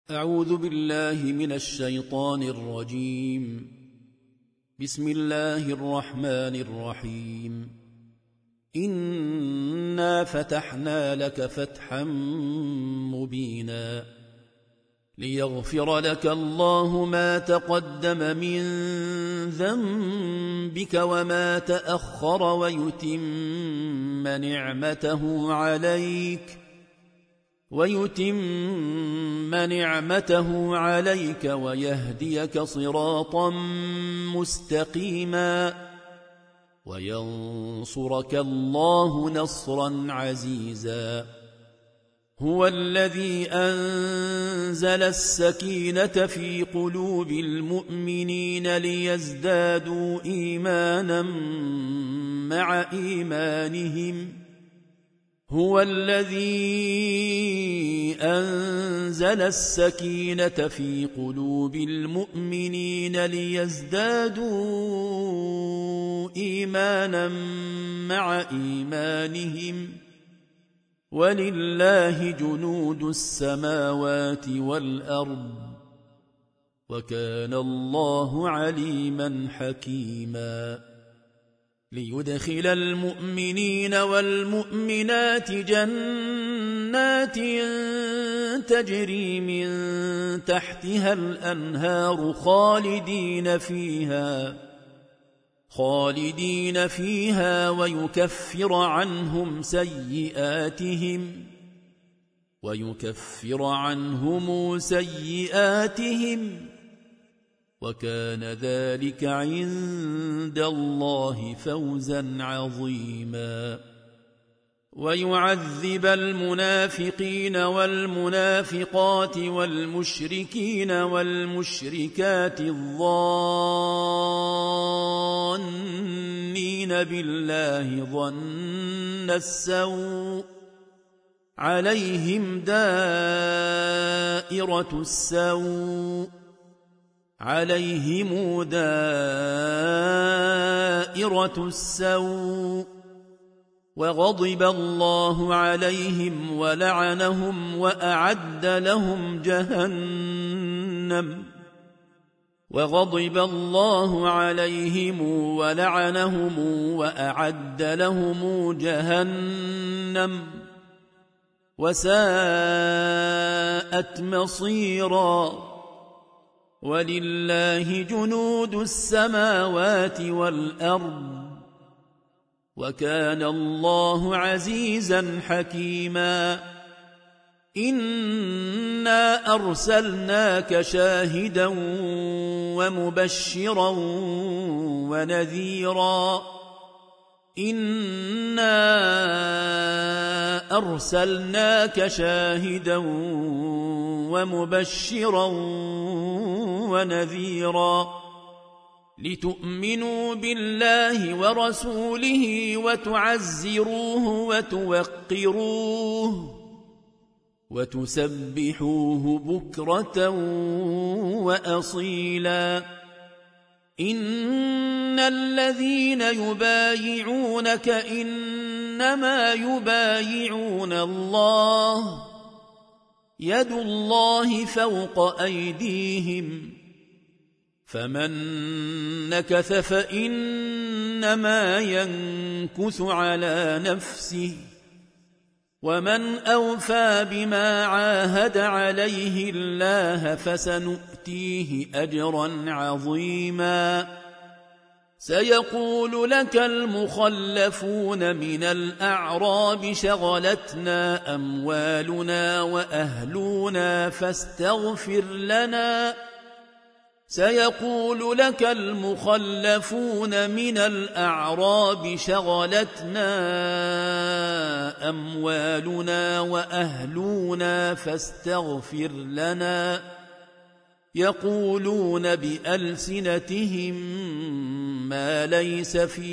أعوذ بالله من الشيطان الرجيم. بسم الله الرحمن الرحيم. إنا فتحنا لك فتحا مبينا ليغفر لك الله ما تقدم من ذنبك وما تأخر ويتم نعمته عليك ويهديك صراطا مستقيما وينصرك الله نصرا عزيزا. هو الذي أنزل السكينة في قلوب المؤمنين ليزدادوا إيمانا مع إيمانهم. هو الذي أنزل السكينة في قلوب المؤمنين ليزدادوا إيمانا مع إيمانهم. ولله جنود السماوات والأرض وكان الله عليما حكيما. ليدخل المؤمنين والمؤمنات جنات تجري من تحتها الأنهار خالدين فيها ويكفر عنهم سيئاتهم وكان ذلك عند الله فوزا عظيما. ويعذب المنافقين والمنافقات والمشركين والمشركات الظانين بالله ظن السوء عليهم دائرة السوء وغضب الله عليهم ولعنهم وأعد لهم جهنم وساءت مصيرا. ولله جنود السماوات والأرض وكان الله عزيزا حكيما. إنا أرسلناك شاهدا ومبشرا ونذيرا لتؤمنوا بالله ورسوله وتعزروه وتوقروه وتسبحوه بكرة وأصيلا. إن الذين يبايعونك إنما يبايعون الله يد الله فوق أيديهم فمن نكث فإنما ينكث على نفسه ومن أوفى بما عاهد عليه الله فسنؤتيه أجرا عظيما. سيقول لك المخلفون من الأعراب شغلتنا أموالنا وأهلنا فاستغفر لنا يقولون بألسنتهم ما ليس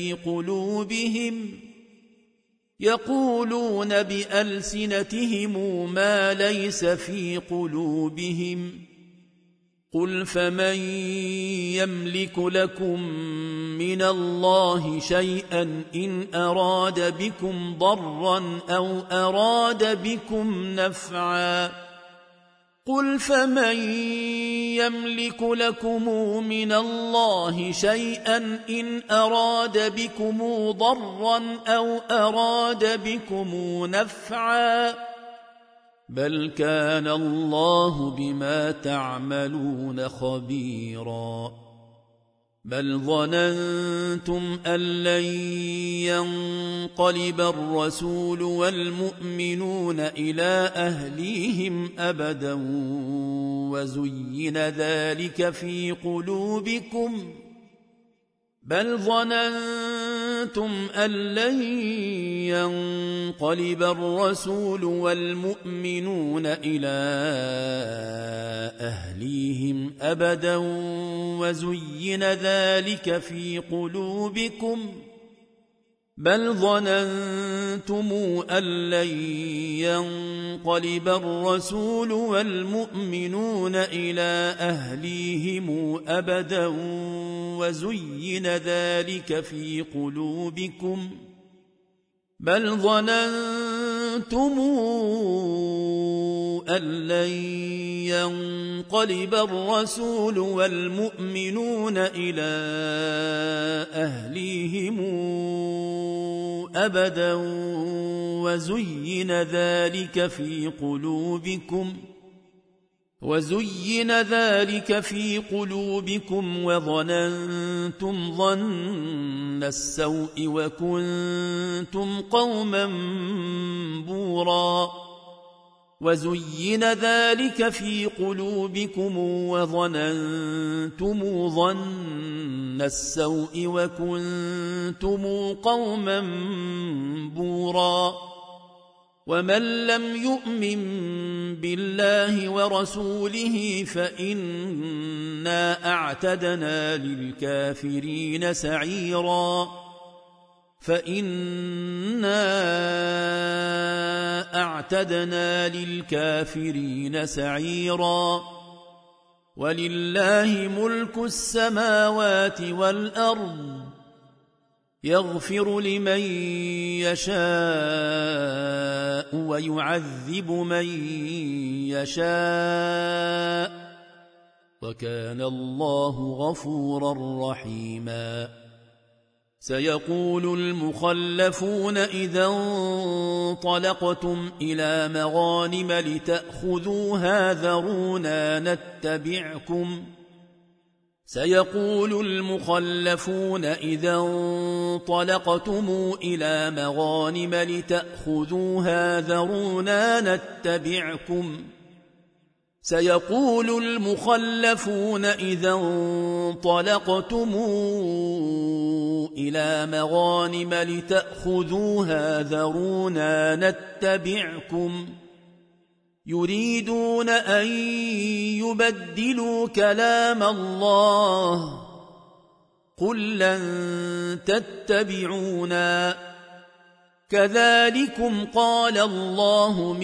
في قلوبهم قل فمن يملك لكم من الله شيئا إن أراد بكم ضرا أو أراد بكم نفعا قل فمن يملك لكم من الله شيئا إن أراد بكم ضرا أو أراد بكم نفعا بل كان الله بما تعملون خبيرا بل ظننتم أن لن ينقلب الرسول والمؤمنون إلى أهليهم أبدا وزين ذلك في قلوبكم بل ظننتم أن لن ينقلب الرسول والمؤمنون إلى أهليهم أبدا وزين ذلك في قلوبكم بل ظننتم أن لن ينقلب الرسول والمؤمنون إلى أهليهم أبدا وزين ذلك في قلوبكم بل ظننتم أن لن ينقلب الرسول والمؤمنون إلى أهليهم أبدا وزين ذلك في قلوبكم وظننتم ظن السوء وكنتم قوما بورا وزين ذلك في قلوبكم وظننتم ظن السوء وكنتم قوما بورا ومن لم يؤمن بالله ورسوله فإنا أعتدنا للكافرين سعيرا ولله ملك السماوات والأرض يغفر لمن يشاء ويعذب من يشاء وكان الله غفورا رحيما سيقول المخلفون إذا انطلقتم إلى مغانم لتأخذوها ذرونا نتبعكم سيقول المخلفون إذا انطلقتم إلى مغانم لتأخذوها ذرونا نتبعكم سيقول المخلفون إذا انطلقتم إلى مغانم لتأخذوها ذرونا نتبعكم يريدون أن يبدلوا كلام الله قل لن تتبعونا كذلكم قال الله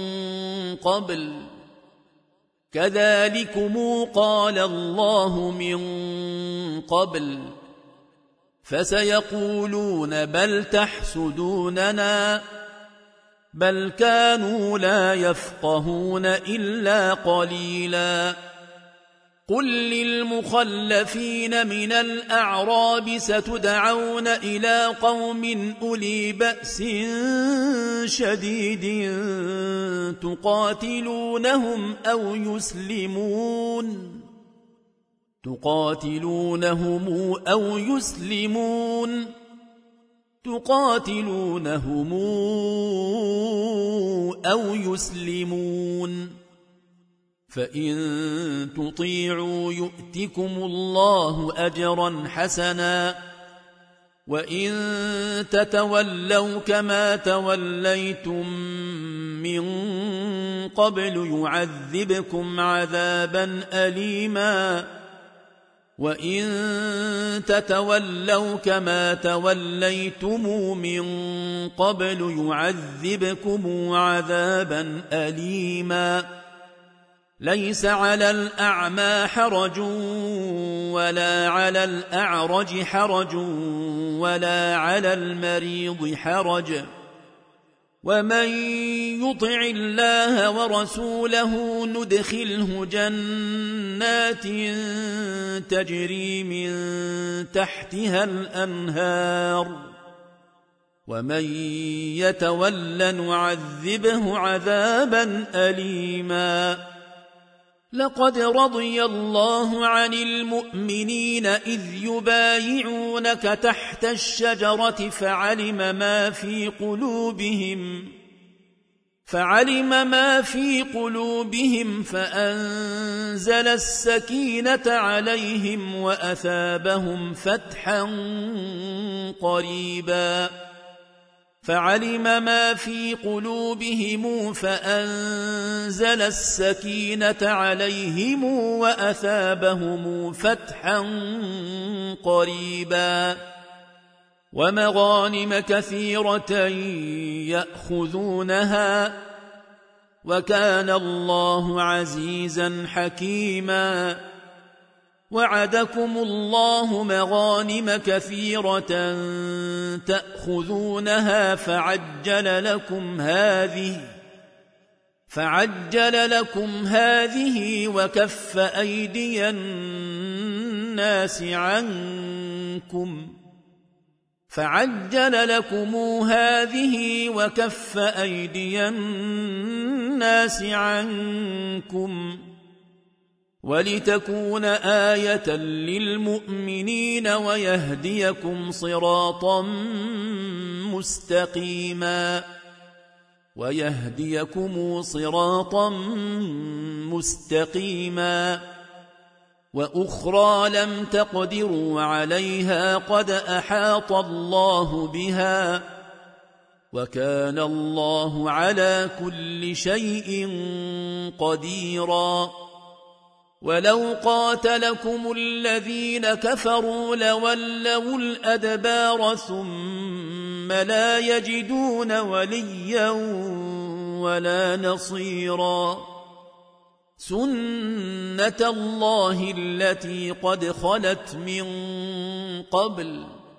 من قبل فسيقولون بل تحسدوننا بل كانوا لا يفقهون إلا قليلا قل للمخلفين من الأعراب ستدعون إلى قوم أولي بأس شديد تقاتلونهم أو يسلمون فإن تطيعوا يؤتكم الله أجرا حسنا وإن تتولوا كما توليتم من قبل يعذبكم عذابا أليما وإن تتولوا كما توليتم من قبل يعذبكم عذابا أليما ليس على الأعمى حرج ولا على الأعرج حرج ولا على المريض حرج ومن يطع الله ورسوله ندخله جنات تجري من تحتها الأنهار ومن يتول نعذبه عذابا أليما لقد رضي الله عن المؤمنين إذ يبايعونك تحت الشجرة فعلم ما في قلوبهم فأنزل السكينة عليهم وأثابهم فتحا قريبا ومغانم كثيرة يأخذونها وكان الله عزيزا حكيما وعدكم الله مغانم كثيرة تأخذونها فعجل لكم هذه وكف أيدي الناس عنكم ولتكون آية للمؤمنين ويهديكم صراطا مستقيما وأخرى لم تقدروا عليها قد أحاط الله بها وكان الله على كل شيء قديرا ولو قاتلكم الذين كفروا لولوا الأدبار ثم لا يجدون وليا ولا نصيرا سنة الله التي قد خلت من قبل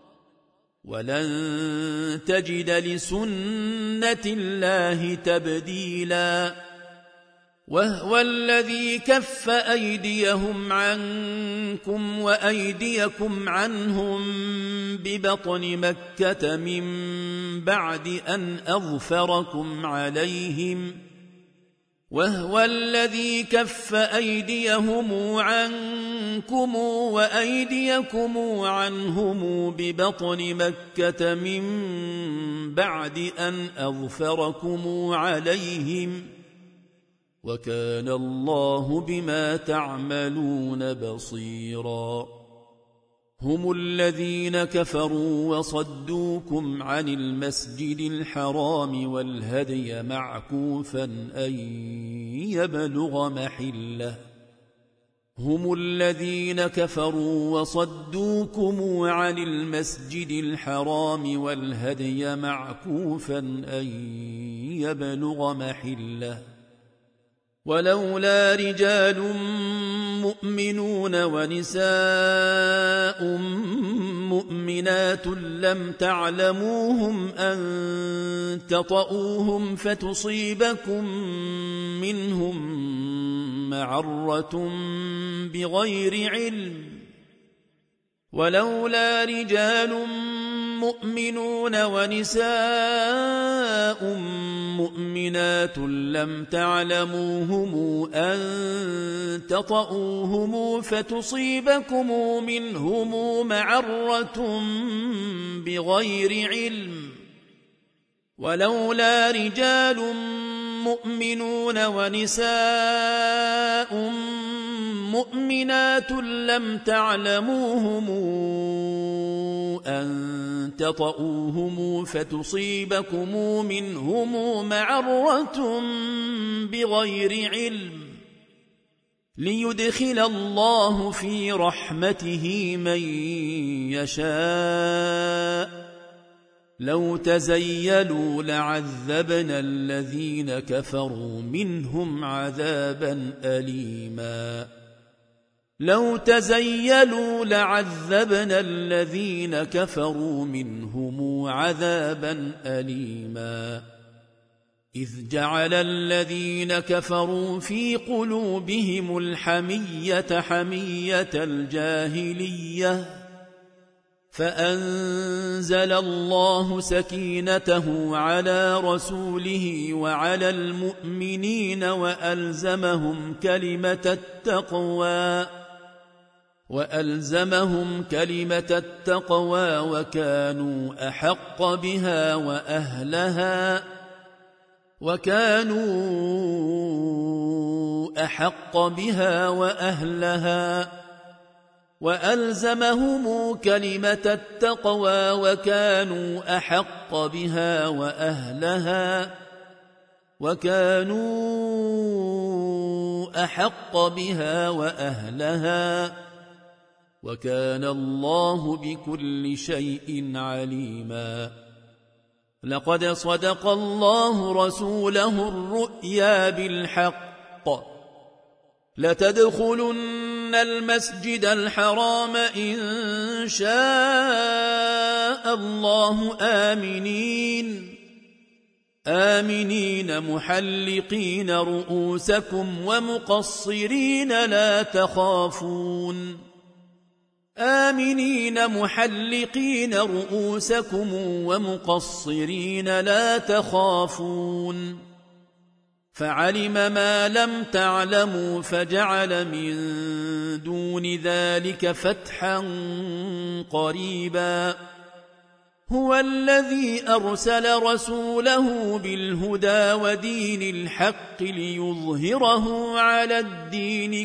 ولن تجد لسنة الله تبديلا وهو الذي كف أيديهم عنكم وأيديكم عنهم ببطن مكة من بعد أن أظفركم عليهم وهو الذي كف أيديهم عنكم وأيديكم عنهم ببطن مكة من بعد أن أظفركم عليهم وكان الله بما تعملون بصيرا هم الذين كفروا وصدوكم عن المسجد الحرام والهدي معكوفا أن يبلغ محله ولولا رجال مؤمنون ونساء مؤمنات لم تعلموهم أن تطؤوهم فتصيبكم منهم معرة بغير علم ولولا رجال مؤمنون ونساء مؤمنات لم تعلموهم أن تطؤوهم فتصيبكم منهم معرة بغير علم ولولا رجال مؤمنون ونساء مؤمنات لم تعلموهم أن تطؤوهم فتصيبكم منهم معرة بغير علم ليدخل الله في رحمته من يشاء لو تزيلوا لعذبنا الذين كفروا منهم عذابا أليما إذ جعل الذين كفروا في قلوبهم الحمية حمية الجاهلية فأنزل الله سكينته على رسوله وعلى المؤمنين وألزمهم كلمة التقوى وكانوا أحق بها وأهلها وألزمهم كلمة التقوى وكانوا أحق بها وأهلها وكان الله بكل شيء عليما. لقد صدق الله رسوله الرؤيا بالحق لتدخلن المسجد الحرام إن شاء الله آمنين محلقين رؤوسكم ومقصرين لا تخافون فعلم ما لم تعلموا فجعل من دون ذلك فتحا قريبا. هو الذي أرسل رسوله بالهدى ودين الحق ليظهره على الدين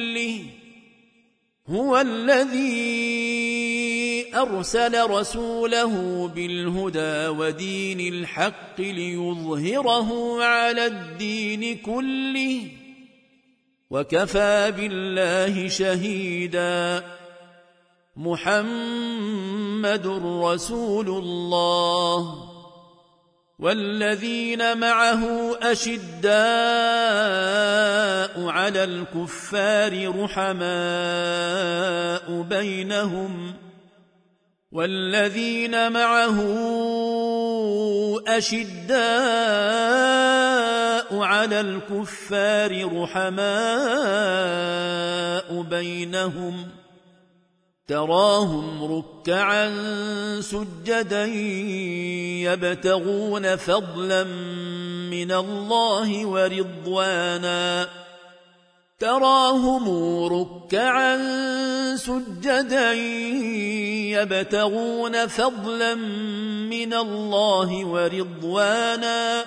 كله وكفى بالله شهيدا. محمد رسول الله والذين معه أشداء على الكفار رحماء بينهم تراهم ركعا سجدا يبتغون فضلا من الله ورضوانا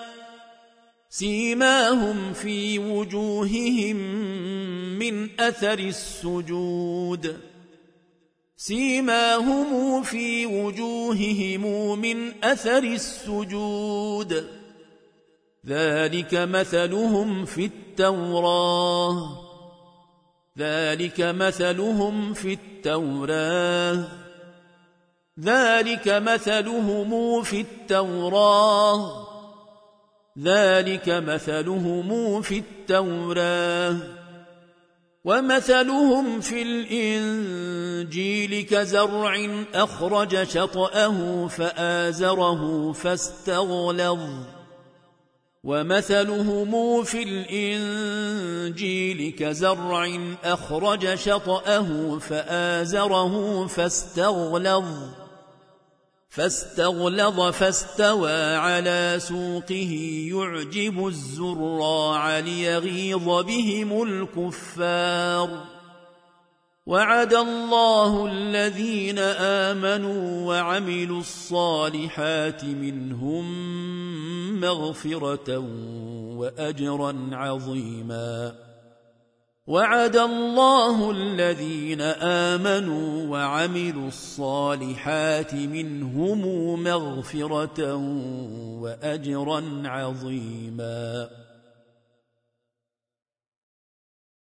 سيماهم في وجوههم من أثر السجود ذلك مثلهم في التوراة ومثلهم في الإنجيل كزرع أخرج شطأه فآزره فاستغلظ فاستوى على سوقه يعجب الزراع ليغيظ بهم الكفار. وعد الله الذين آمنوا وعملوا الصالحات منهم مغفرة وأجرا عظيما. وعد الله الذين آمنوا وعملوا الصالحات منهم مغفرة وأجرا عظيما.